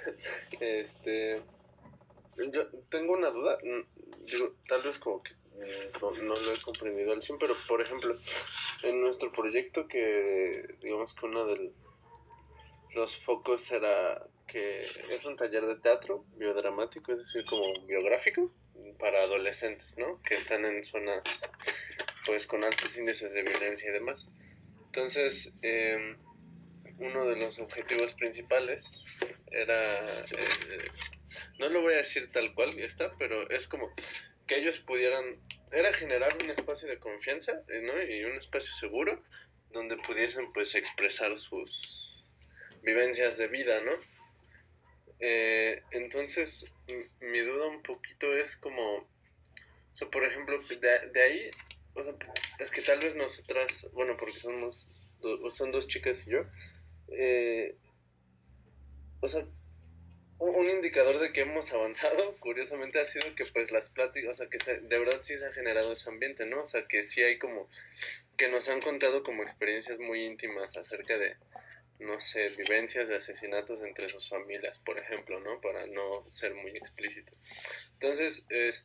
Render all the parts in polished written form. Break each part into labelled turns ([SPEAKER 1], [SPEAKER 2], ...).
[SPEAKER 1] Este, yo tengo una duda, digo, tal vez como que no lo he comprendido al 100, pero por ejemplo, en nuestro proyecto que digamos que uno de los focos era que es un taller de teatro biodramático, es decir, como biográfico para adolescentes, ¿no? Que están en zonas pues con altos índices de violencia y demás. Entonces, uno de los objetivos principales era, no lo voy a decir tal cual está, pero es como que ellos pudieran, era generar un espacio de confianza, ¿no? Y un espacio seguro donde pudiesen pues expresar sus vivencias de vida, ¿no? Entonces, mi duda un poquito es como, o sea, por ejemplo, de ahí, o sea, es que tal vez nosotras, bueno, porque son dos chicas y yo, eh, o sea, un indicador de que hemos avanzado, curiosamente, ha sido que pues las pláticas, o sea, de verdad sí se ha generado ese ambiente, ¿no? O sea, que sí hay como, que nos han contado como experiencias muy íntimas acerca de, no sé, vivencias de asesinatos entre sus familias, por ejemplo, ¿no? Para no ser muy explícito. Entonces,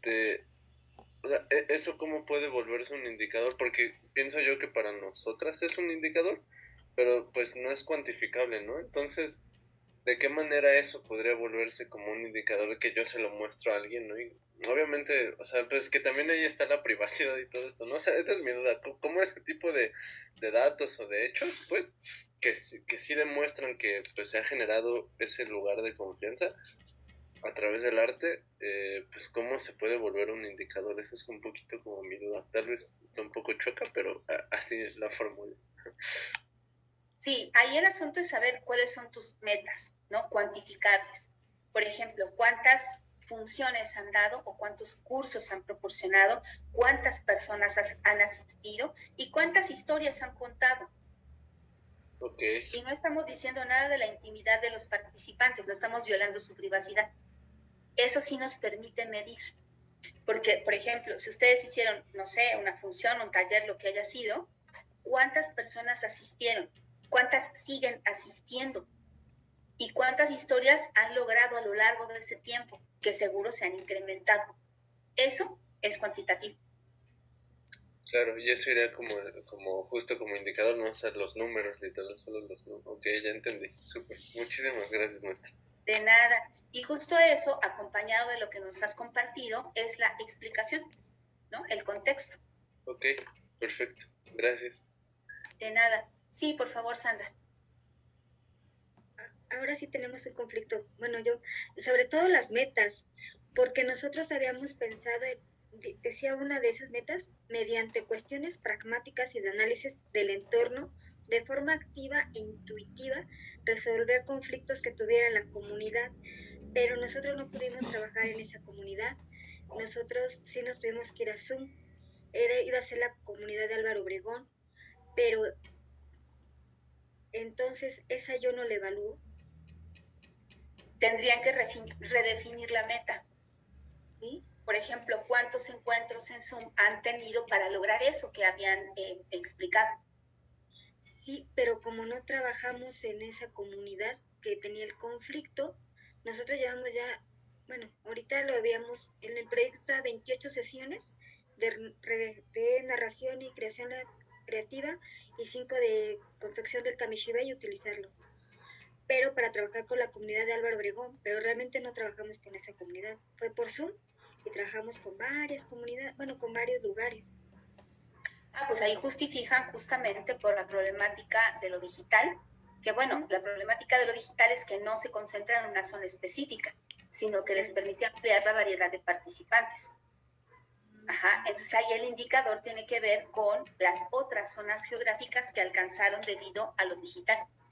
[SPEAKER 1] o sea, ¿eso cómo puede volverse un indicador? Porque pienso yo que para nosotras es un indicador, pero pues no es cuantificable, ¿no? Entonces, ¿de qué manera eso podría volverse como un indicador de que yo se lo muestro a alguien, ¿no? Y obviamente, o sea, pues que también ahí está la privacidad y todo esto, ¿no? O sea, esta es mi duda, ¿cómo ese tipo de datos o de hechos, pues, que sí demuestran que pues se ha generado ese lugar de confianza a través del arte, pues cómo se puede volver un indicador? Eso es un poquito como mi duda. Tal vez está un poco choca, pero así la fórmula.
[SPEAKER 2] Sí, ahí el asunto es saber cuáles son tus metas, ¿no? Cuantificables. Por ejemplo, cuántas funciones han dado o cuántos cursos han proporcionado, cuántas personas han asistido y cuántas historias han contado.
[SPEAKER 1] Ok,
[SPEAKER 2] Y no estamos diciendo nada de la intimidad de los participantes, no estamos violando su privacidad. Eso sí nos permite medir. Porque, por ejemplo, si ustedes hicieron, no sé, una función, un taller, lo que haya sido, ¿cuántas personas asistieron? ¿Cuántas siguen asistiendo? ¿Y cuántas historias han logrado a lo largo de ese tiempo? Que seguro se han incrementado. Eso es cuantitativo.
[SPEAKER 1] claro, y eso iría como justo como indicador, no hacer los números, literal, solo los números. Ok, ya entendí. Súper. Muchísimas gracias, maestra.
[SPEAKER 2] De nada. Y justo eso, acompañado de lo que nos has compartido, es la explicación, ¿no? El contexto.
[SPEAKER 1] Ok, perfecto. Gracias.
[SPEAKER 2] De nada. Sí, por favor, Sandra.
[SPEAKER 3] Ahora sí tenemos un conflicto, bueno, yo, sobre todo las metas, porque nosotros habíamos pensado, decía una de esas metas, mediante cuestiones pragmáticas y de análisis del entorno, de forma activa e intuitiva, resolver conflictos que tuviera la comunidad, pero nosotros no pudimos trabajar en esa comunidad, nosotros sí nos tuvimos que ir a Zoom, iba a ser la comunidad de Álvaro Obregón, pero entonces esa yo no la evalúo.
[SPEAKER 2] Tendrían que redefinir la meta.
[SPEAKER 3] ¿Sí?
[SPEAKER 2] Por ejemplo, ¿cuántos encuentros en Zoom han tenido para lograr eso que habían explicado?
[SPEAKER 3] Sí, pero como no trabajamos en esa comunidad que tenía el conflicto, nosotros llevamos ya, bueno, ahorita lo habíamos, en el proyecto está 28 sesiones de narración y creación creativa y 5 de confección del kamishiba y utilizarlo. Pero para trabajar con la comunidad de Álvaro Obregón, pero realmente no trabajamos con esa comunidad. Fue por Zoom y trabajamos con varias comunidades, bueno, con varios lugares.
[SPEAKER 2] Pues ahí justifican justamente por la problemática de lo digital, que
[SPEAKER 3] Uh
[SPEAKER 2] bueno,
[SPEAKER 3] -huh,
[SPEAKER 2] la problemática de lo digital es que no se concentra en una zona específica, sino que les
[SPEAKER 3] claro.
[SPEAKER 2] permite ampliar la variedad de participantes. Ajá, entonces ahí el indicador tiene que ver con las otras zonas geográficas que alcanzaron debido a lo digital.